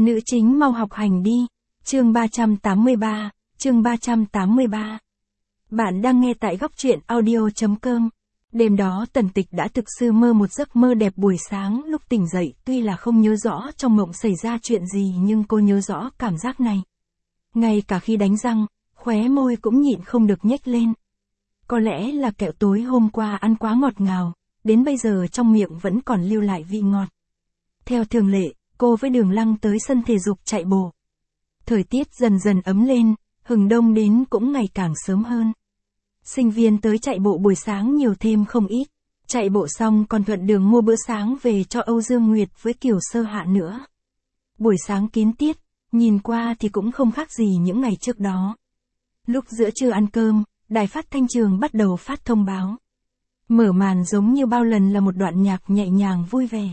Nữ chính mau học hành đi. Chương 383, chương 383. Bạn đang nghe tại góc truyện audio.com. Đêm đó Tần Tịch đã thực sự mơ một giấc mơ đẹp. Buổi sáng lúc tỉnh dậy, tuy là không nhớ rõ trong mộng xảy ra chuyện gì nhưng cô nhớ rõ cảm giác này. Ngay cả khi đánh răng, khóe môi cũng nhịn không được nhếch lên. Có lẽ là kẹo tối hôm qua ăn quá ngọt ngào, đến bây giờ trong miệng vẫn còn lưu lại vị ngọt. Theo thường lệ, cô với Đường Lăng tới sân thể dục chạy bộ. Thời tiết dần dần ấm lên, hừng đông đến cũng ngày càng sớm hơn. Sinh viên tới chạy bộ buổi sáng nhiều thêm không ít. Chạy bộ xong còn thuận đường mua bữa sáng về cho Âu Dương Nguyệt với Kiều Sơ Hạ nữa. Buổi sáng kín tiết, nhìn qua thì cũng không khác gì những ngày trước đó. Lúc giữa trưa ăn cơm, đài phát thanh trường bắt đầu phát thông báo. Mở màn giống như bao lần là một đoạn nhạc nhẹ nhàng vui vẻ.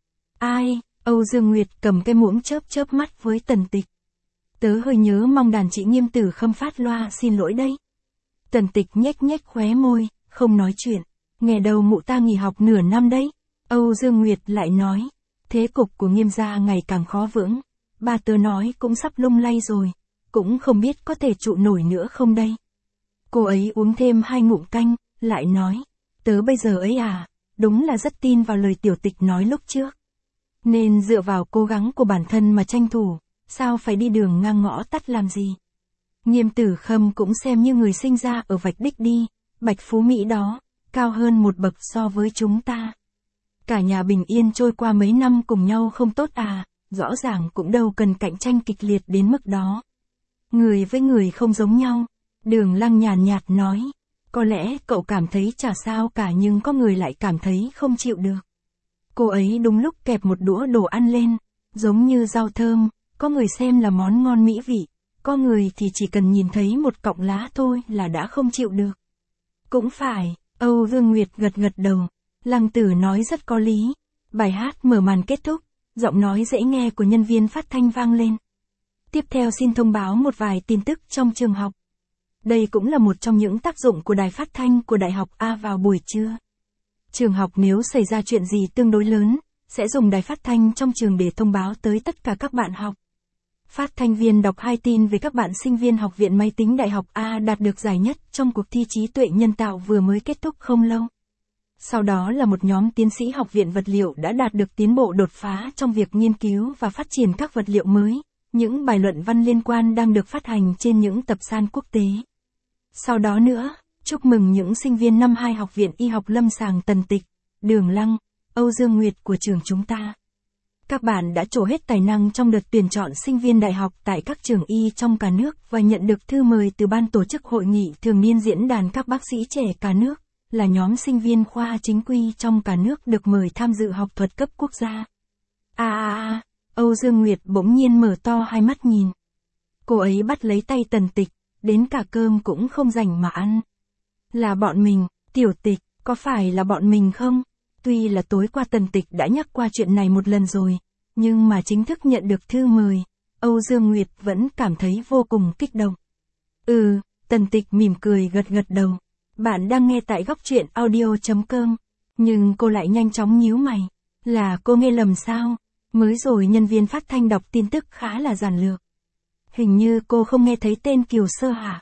Ai? Âu Dương Nguyệt cầm cái muỗng chớp chớp mắt với Tần Tịch. Tớ hơi nhớ mong đàn chị Nghiêm Tử Khâm phát loa xin lỗi đấy. Tần Tịch nhếch nhếch khóe môi, không nói chuyện. Nghe đầu mụ ta nghỉ học nửa năm đấy. Âu Dương Nguyệt lại nói. Thế cục của Nghiêm gia ngày càng khó vững. Ba tớ nói cũng sắp lung lay rồi. Cũng không biết có thể trụ nổi nữa không đây. Cô ấy uống thêm 2 ngụm canh, lại nói. Tớ bây giờ ấy à, đúng là rất tin vào lời Tiểu Tịch nói lúc trước. Nên dựa vào cố gắng của bản thân mà tranh thủ, sao phải đi đường ngang ngõ tắt làm gì. Nghiêm Tử Khâm cũng xem như người sinh ra ở vạch đích đi, Bạch Phú Mỹ đó, cao hơn một bậc so với chúng ta. Cả nhà bình yên trôi qua mấy năm cùng nhau không tốt à, rõ ràng cũng đâu cần cạnh tranh kịch liệt đến mức đó. Người với người không giống nhau, Đường Lăng nhàn nhạt nói, có lẽ cậu cảm thấy chả sao cả nhưng có người lại cảm thấy không chịu được. Cô ấy đúng lúc kẹp một đũa đồ ăn lên, giống như rau thơm, có người xem là món ngon mỹ vị, có người thì chỉ cần nhìn thấy một cọng lá thôi là đã không chịu được. Cũng phải, Âu Dương Nguyệt gật gật đầu, Lăng Tử nói rất có lý. Bài hát mở màn kết thúc, giọng nói dễ nghe của nhân viên phát thanh vang lên. Tiếp theo xin thông báo một vài tin tức trong trường học. Đây cũng là một trong những tác dụng của đài phát thanh của Đại học A vào buổi trưa. Trường học nếu xảy ra chuyện gì tương đối lớn, sẽ dùng đài phát thanh trong trường để thông báo tới tất cả các bạn học. Phát thanh viên đọc 2 tin về các bạn sinh viên Học viện Máy tính Đại học A đạt được giải nhất trong cuộc thi trí tuệ nhân tạo vừa mới kết thúc không lâu. Sau đó là một nhóm tiến sĩ Học viện Vật liệu đã đạt được tiến bộ đột phá trong việc nghiên cứu và phát triển các vật liệu mới. Những bài luận văn liên quan đang được phát hành trên những tập san quốc tế. Sau đó nữa, chúc mừng những sinh viên năm 2 Học viện Y học lâm sàng Tần Tịch, Đường Lăng, Âu Dương Nguyệt của trường chúng ta. Các bạn đã trổ hết tài năng trong đợt tuyển chọn sinh viên đại học tại các trường y trong cả nước và nhận được thư mời từ ban tổ chức hội nghị thường niên diễn đàn các bác sĩ trẻ cả nước, là nhóm sinh viên khoa chính quy trong cả nước được mời tham dự học thuật cấp quốc gia. Âu Dương Nguyệt bỗng nhiên mở to hai mắt nhìn. Cô ấy bắt lấy tay Tần Tịch, đến cả cơm cũng không rảnh mà ăn. Là bọn mình, Tiểu Tịch, có phải là bọn mình không? Tuy là tối qua Tần Tịch đã nhắc qua chuyện này một lần rồi, nhưng mà chính thức nhận được thư mời, Âu Dương Nguyệt vẫn cảm thấy vô cùng kích động. Tần Tịch mỉm cười gật gật đầu. Bạn đang nghe tại góc truyện audio.com. Nhưng cô lại nhanh chóng nhíu mày. Là cô nghe lầm sao? Mới rồi nhân viên phát thanh đọc tin tức khá là giản lược. Hình như cô không nghe thấy tên Kiều Sơ hả?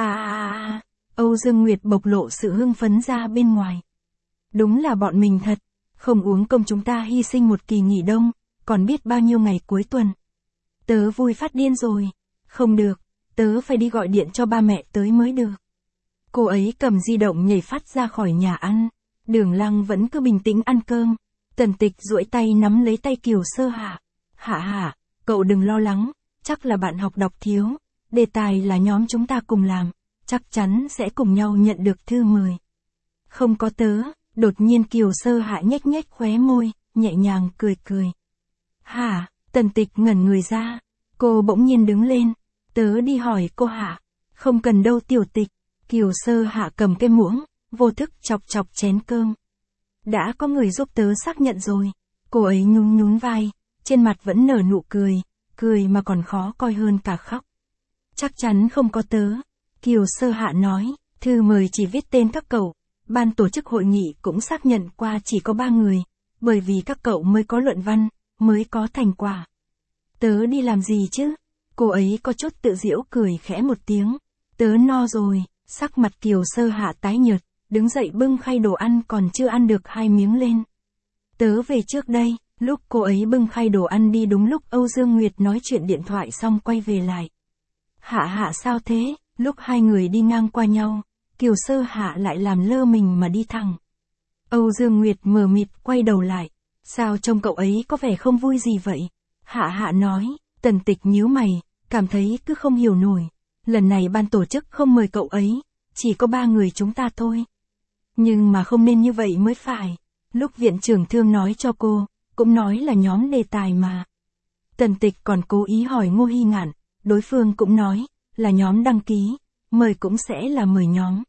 Âu Dương Nguyệt bộc lộ sự hưng phấn ra bên ngoài. Đúng là bọn mình thật, không uống công chúng ta hy sinh một kỳ nghỉ đông, còn biết bao nhiêu ngày cuối tuần. Tớ vui phát điên rồi. Không được, tớ phải đi gọi điện cho ba mẹ tới mới được. Cô ấy cầm di động nhảy phát ra khỏi nhà ăn. Đường Lăng vẫn cứ bình tĩnh ăn cơm. Tần Tịch duỗi tay nắm lấy tay Kiều Sơ Hạ. Hạ, cậu đừng lo lắng, chắc là bạn học đọc thiếu. Đề tài là nhóm chúng ta cùng làm, chắc chắn sẽ cùng nhau nhận được thư mời. Không có tớ. Đột nhiên Kiều Sơ Hạ nhếch nhếch khóe môi, nhẹ nhàng cười cười. Hả? Tần Tịch ngẩn người ra. Cô bỗng nhiên đứng lên. Tớ đi hỏi cô Hạ. Không cần đâu Tiểu Tịch. Kiều Sơ Hạ cầm cái muỗng, vô thức chọc chọc chén cơm. Đã có người giúp tớ xác nhận rồi. Cô ấy nhún nhún vai, trên mặt vẫn nở nụ cười, cười mà còn khó coi hơn cả khóc. Chắc chắn không có tớ. Kiều Sơ Hạ nói, thư mời chỉ viết tên các cậu. Ban tổ chức hội nghị cũng xác nhận qua chỉ có 3 người, bởi vì các cậu mới có luận văn, mới có thành quả. Tớ đi làm gì chứ? Cô ấy có chút tự giễu cười khẽ một tiếng. Tớ no rồi, sắc mặt Kiều Sơ Hạ tái nhợt, đứng dậy bưng khay đồ ăn còn chưa ăn được 2 miếng lên. Tớ về trước đây. Lúc cô ấy bưng khay đồ ăn đi đúng lúc Âu Dương Nguyệt nói chuyện điện thoại xong quay về lại. Hạ Hạ sao thế? Lúc hai người đi ngang qua nhau, Kiều Sơ Hạ lại làm lơ mình mà đi thẳng. Âu Dương Nguyệt mờ mịt quay đầu lại. Sao trông cậu ấy có vẻ không vui gì vậy? Hạ Hạ nói. Tần Tịch nhíu mày, cảm thấy cứ không hiểu nổi. Lần này ban tổ chức không mời cậu ấy, chỉ có 3 người chúng ta thôi. Nhưng mà không nên như vậy mới phải. Lúc viện trưởng Thương nói cho cô, cũng nói là nhóm đề tài mà. Tần Tịch còn cố ý hỏi Ngô Hy Ngạn, đối phương cũng nói, là nhóm đăng ký, mời cũng sẽ là mời nhóm.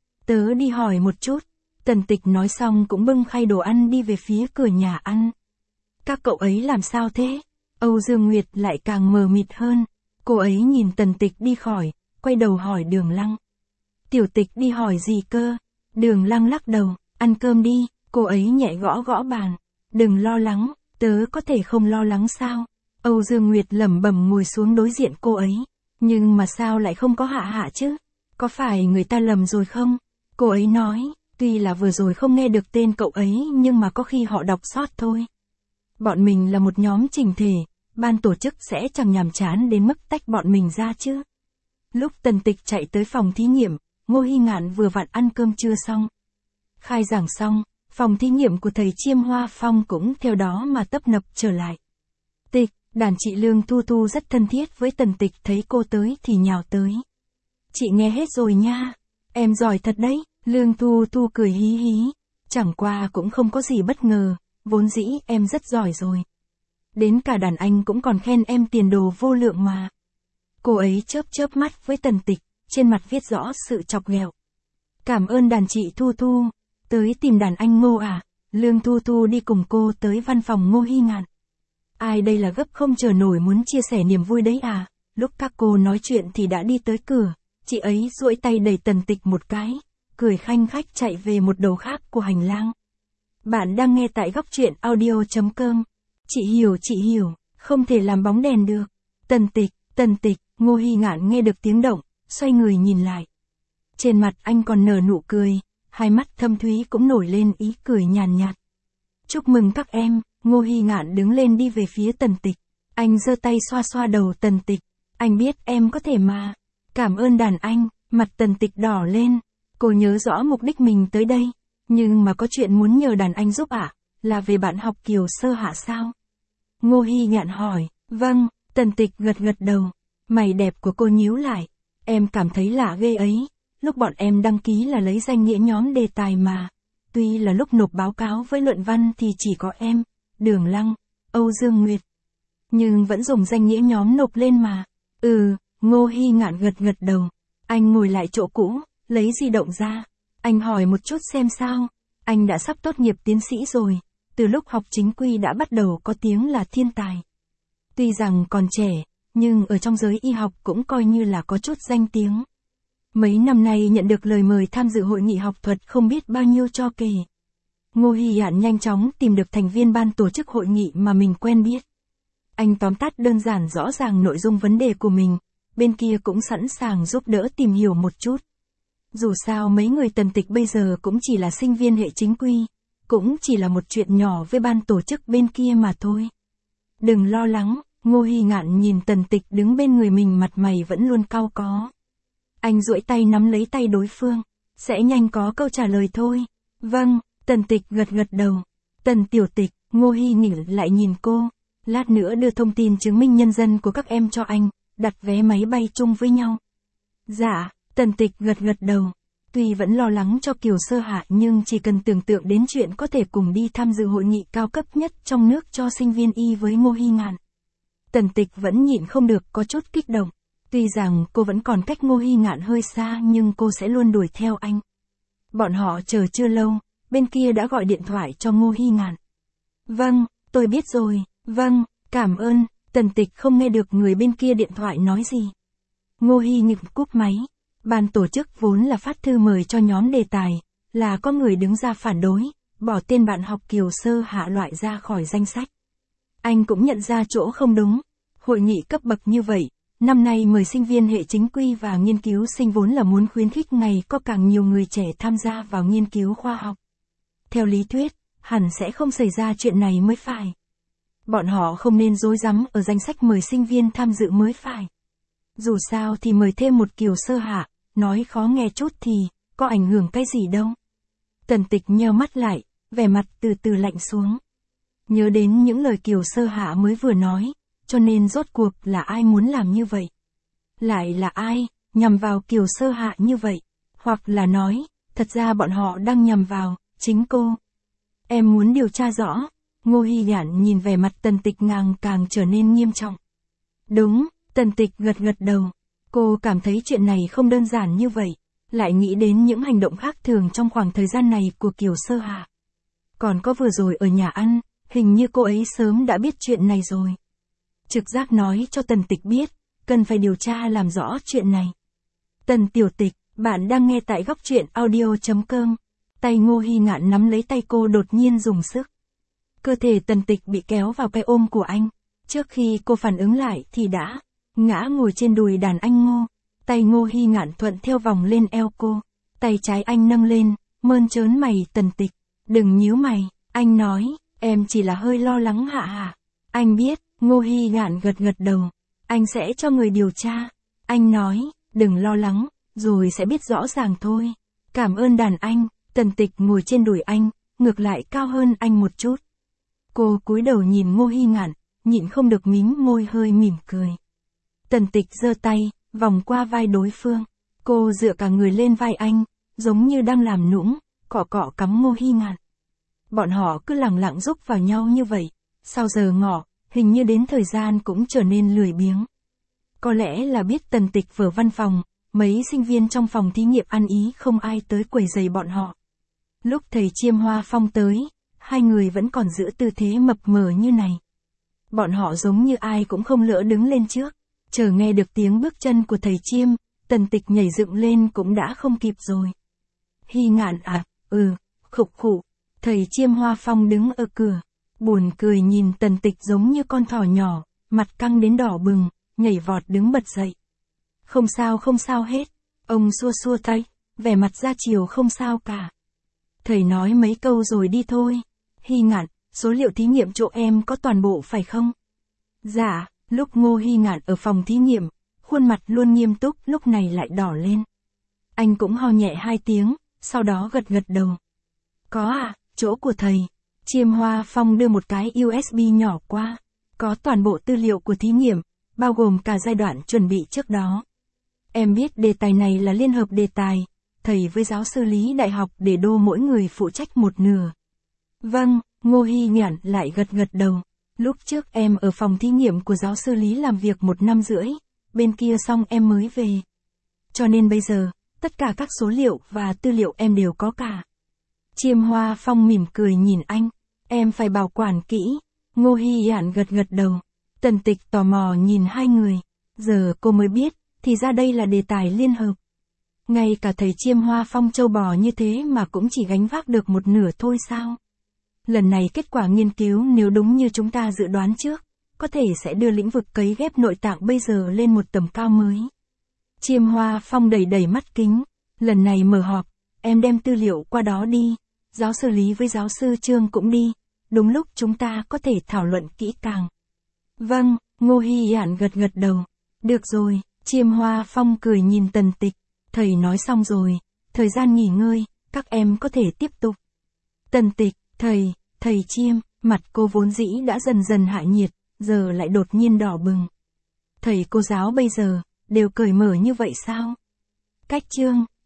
Tớ đi hỏi một chút. Tần Tịch nói xong cũng bưng khay đồ ăn đi về phía cửa nhà ăn. Các cậu ấy làm sao thế? Âu Dương Nguyệt lại càng mờ mịt hơn. Cô ấy nhìn Tần Tịch đi khỏi, quay đầu hỏi Đường Lăng. Tiểu Tịch đi hỏi gì cơ? Đường Lăng lắc đầu, ăn cơm đi. Cô ấy nhẹ gõ gõ bàn. Đừng lo lắng, tớ có thể không lo lắng sao? Âu Dương Nguyệt lẩm bẩm ngồi xuống đối diện cô ấy. Nhưng mà sao lại không có Hạ Hạ chứ? Có phải người ta lầm rồi không? Cô ấy nói, tuy là vừa rồi không nghe được tên cậu ấy nhưng mà có khi họ đọc sót thôi. Bọn mình là một nhóm chỉnh thể, ban tổ chức sẽ chẳng nhàm chán đến mức tách bọn mình ra chứ. Lúc Tần Tịch chạy tới phòng thí nghiệm, Ngô Hy Ngạn vừa vặn ăn cơm trưa xong. Khai giảng xong, phòng thí nghiệm của thầy Chiêm Hoa Phong cũng theo đó mà tấp nập trở lại. Tịch, đàn chị Lương Thu Thu rất thân thiết với Tần Tịch, thấy cô tới thì nhào tới. Chị nghe hết rồi nha, em giỏi thật đấy. Lương Thu Thu cười hí hí. Chẳng qua cũng không có gì bất ngờ, vốn dĩ em rất giỏi rồi. Đến cả đàn anh cũng còn khen em tiền đồ vô lượng mà. Cô ấy chớp chớp mắt với Tần Tịch, trên mặt viết rõ sự chọc ghẹo. Cảm ơn đàn chị Thu Thu. Tới tìm đàn anh Ngô à? Lương Thu Thu đi cùng cô tới văn phòng Ngô Hy Ngạn. Ai đây là gấp không chờ nổi muốn chia sẻ niềm vui đấy à? Lúc các cô nói chuyện thì đã đi tới cửa, chị ấy duỗi tay đẩy Tần Tịch một cái, cười khanh khách chạy về một đầu khác của hành lang. Bạn đang nghe tại góc truyện audio.com. Chị hiểu, không thể làm bóng đèn được. Tần Tịch, Ngô Hy Ngạn nghe được tiếng động, xoay người nhìn lại. Trên mặt anh còn nở nụ cười, hai mắt thâm thúy cũng nổi lên ý cười nhàn nhạt. Chúc mừng các em. Ngô Hy Ngạn đứng lên đi về phía Tần Tịch. Anh giơ tay xoa xoa đầu Tần Tịch. Anh biết em có thể mà. Cảm ơn đàn anh. Mặt Tần Tịch đỏ lên. Cô nhớ rõ mục đích mình tới đây. Nhưng mà có chuyện muốn nhờ đàn anh giúp ạ. Là về bạn học Kiều Sơ Hạ sao? Ngô Hy Ngạn hỏi. Vâng. Tần Tịch gật đầu. Mày đẹp của cô nhíu lại. Em cảm thấy lạ ghê ấy. Lúc bọn em đăng ký là lấy danh nghĩa nhóm đề tài mà. Tuy là lúc nộp báo cáo với luận văn thì chỉ có em, Đường Lăng, Âu Dương Nguyệt. Nhưng vẫn dùng danh nghĩa nhóm nộp lên mà. Ngô Hy Ngạn gật đầu. Anh ngồi lại chỗ cũ, lấy di động ra. Anh hỏi một chút xem sao. Anh đã sắp tốt nghiệp tiến sĩ rồi. Từ lúc học chính quy đã bắt đầu có tiếng là thiên tài. Tuy rằng còn trẻ, nhưng ở trong giới y học cũng coi như là có chút danh tiếng. Mấy năm nay nhận được lời mời tham dự hội nghị học thuật không biết bao nhiêu cho kể. Ngô Hy Ngạn nhanh chóng tìm được thành viên ban tổ chức hội nghị mà mình quen biết. Anh tóm tắt đơn giản rõ ràng nội dung vấn đề của mình, bên kia cũng sẵn sàng giúp đỡ tìm hiểu một chút. Dù sao mấy người Tần Tịch bây giờ cũng chỉ là sinh viên hệ chính quy, cũng chỉ là một chuyện nhỏ với ban tổ chức bên kia mà thôi. Đừng lo lắng. Ngô Hy Ngạn nhìn Tần Tịch đứng bên người mình, mặt mày vẫn luôn cau có. Anh duỗi tay nắm lấy tay đối phương. Sẽ nhanh có câu trả lời thôi. Vâng. Tần Tịch gật đầu. Tần tiểu Tịch. Ngô Hy nghỉ lại nhìn cô. Lát nữa đưa thông tin chứng minh nhân dân của các em cho anh, đặt vé máy bay chung với nhau. Dạ. Tần Tịch gật đầu. Tuy vẫn lo lắng cho Kiều Sơ Hạ nhưng chỉ cần tưởng tượng đến chuyện có thể cùng đi tham dự hội nghị cao cấp nhất trong nước cho sinh viên y với Ngô Hy Ngạn. Tần Tịch vẫn nhịn không được có chút kích động. Tuy rằng cô vẫn còn cách Ngô Hy Ngạn hơi xa nhưng cô sẽ luôn đuổi theo anh. Bọn họ chờ chưa lâu, bên kia đã gọi điện thoại cho Ngô Hy Ngạn. Vâng, tôi biết rồi. Vâng, cảm ơn. Tần Tịch không nghe được người bên kia điện thoại nói gì. Ngô Hy Ngạn cúp máy. Ban tổ chức vốn là phát thư mời cho nhóm đề tài, là có người đứng ra phản đối, bỏ tên bạn học Kiều Sơ Hạ loại ra khỏi danh sách. Anh cũng nhận ra chỗ không đúng. Hội nghị cấp bậc như vậy, năm nay mời sinh viên hệ chính quy và nghiên cứu sinh vốn là muốn khuyến khích ngày có càng nhiều người trẻ tham gia vào nghiên cứu khoa học. Theo lý thuyết, hẳn sẽ không xảy ra chuyện này mới phải. Bọn họ không nên rối rắm ở danh sách mời sinh viên tham dự mới phải. Dù sao thì mời thêm một Kiều Sơ Hạ, nói khó nghe chút thì, có ảnh hưởng cái gì đâu. Tần Tịch nheo mắt lại, vẻ mặt từ từ lạnh xuống. Nhớ đến những lời Kiều Sơ Hạ mới vừa nói, cho nên rốt cuộc là ai muốn làm như vậy? Lại là ai, nhằm vào Kiều Sơ Hạ như vậy? Hoặc là nói, thật ra bọn họ đang nhằm vào, chính cô. Em muốn điều tra rõ. Ngô Hi Nhạn nhìn vẻ mặt Tần Tịch càng trở nên nghiêm trọng. Đúng, Tần Tịch gật đầu. Cô cảm thấy chuyện này không đơn giản như vậy. Lại nghĩ đến những hành động khác thường trong khoảng thời gian này của Kiều Sơ Hạ. Còn có vừa rồi ở nhà ăn, hình như cô ấy sớm đã biết chuyện này rồi. Trực giác nói cho Tần Tịch biết, cần phải điều tra làm rõ chuyện này. Tần Tiểu Tịch, bạn đang nghe tại góc truyện audio.com. Tay Ngô Hi Ngạn nắm lấy tay cô đột nhiên dùng sức. Cơ thể Tần Tịch bị kéo vào cái ôm của anh. Trước khi cô phản ứng lại thì đã ngã ngồi trên đùi đàn anh Ngô. Tay Ngô Hi Ngạn thuận theo vòng lên eo cô. Tay trái anh nâng lên, mơn trớn mày Tần Tịch. Đừng nhíu mày, anh nói, em chỉ là hơi lo lắng hạ. Anh biết, Ngô Hi Ngạn gật đầu. Anh sẽ cho người điều tra. Anh nói, đừng lo lắng, rồi sẽ biết rõ ràng thôi. Cảm ơn đàn anh. Tần Tịch ngồi trên đùi anh, ngược lại cao hơn anh một chút. Cô cúi đầu nhìn Ngô Hi Ngạn, nhịn không được mím môi hơi mỉm cười. Tần Tịch giơ tay, vòng qua vai đối phương. Cô dựa cả người lên vai anh, giống như đang làm nũng, cọ cọ cắm Ngô Hi Ngạn. Bọn họ cứ lẳng lặng rúc vào nhau như vậy. Sau giờ ngọ, hình như đến thời gian cũng trở nên lười biếng. Có lẽ là biết Tần Tịch ở văn phòng, mấy sinh viên trong phòng thí nghiệm ăn ý không ai tới quấy rầy bọn họ. Lúc thầy Chiêm Hoa Phong tới, hai người vẫn còn giữ tư thế mập mờ như này. Bọn họ giống như ai cũng không lỡ đứng lên trước, chờ nghe được tiếng bước chân của thầy Chiêm, Tần Tịch nhảy dựng lên cũng đã không kịp rồi. Hi Ngạn à, khục khụ, thầy Chiêm Hoa Phong đứng ở cửa, buồn cười nhìn Tần Tịch giống như con thỏ nhỏ, mặt căng đến đỏ bừng, nhảy vọt đứng bật dậy. Không sao hết, ông xua xua tay, vẻ mặt ra chiều không sao cả. Thầy nói mấy câu rồi đi thôi. Hi Ngạn, số liệu thí nghiệm chỗ em có toàn bộ phải không? Dạ, lúc Ngô Hi Ngạn ở phòng thí nghiệm, khuôn mặt luôn nghiêm túc lúc này lại đỏ lên. Anh cũng ho nhẹ 2 tiếng, sau đó gật đầu. Có à, chỗ của thầy. Chiêm Hoa Phong đưa một cái USB nhỏ qua. Có toàn bộ tư liệu của thí nghiệm, bao gồm cả giai đoạn chuẩn bị trước đó. Em biết đề tài này là liên hợp đề tài. Thầy với giáo sư Lý Đại học để đô mỗi người phụ trách một nửa. Vâng, Ngô Hi Nhạn lại gật đầu. Lúc trước em ở phòng thí nghiệm của giáo sư Lý làm việc 1 năm rưỡi, bên kia xong em mới về. Cho nên bây giờ, tất cả các số liệu và tư liệu em đều có cả. Chiêm Hoa Phong mỉm cười nhìn anh, em phải bảo quản kỹ. Ngô Hi Nhạn gật đầu. Tần Tịch tò mò nhìn hai người, giờ cô mới biết, thì ra đây là đề tài liên hợp. Ngay cả thầy Chiêm Hoa Phong châu bò như thế mà cũng chỉ gánh vác được một nửa thôi sao? Lần này kết quả nghiên cứu nếu đúng như chúng ta dự đoán trước, có thể sẽ đưa lĩnh vực cấy ghép nội tạng bây giờ lên một tầm cao mới. Chiêm Hoa Phong đầy mắt kính, lần này mở họp, em đem tư liệu qua đó đi, giáo sư Lý với giáo sư Trương cũng đi, đúng lúc chúng ta có thể thảo luận kỹ càng. Vâng, Ngô Hi Nhạn gật đầu. Được rồi, Chiêm Hoa Phong cười nhìn Tần Tịch. Thầy nói xong rồi, thời gian nghỉ ngơi, các em có thể tiếp tục. Tần Tịch, thầy Chiêm, mặt cô vốn dĩ đã dần hạ nhiệt, giờ lại đột nhiên đỏ bừng. Thầy cô giáo bây giờ, đều cởi mở như vậy sao? Cách chương,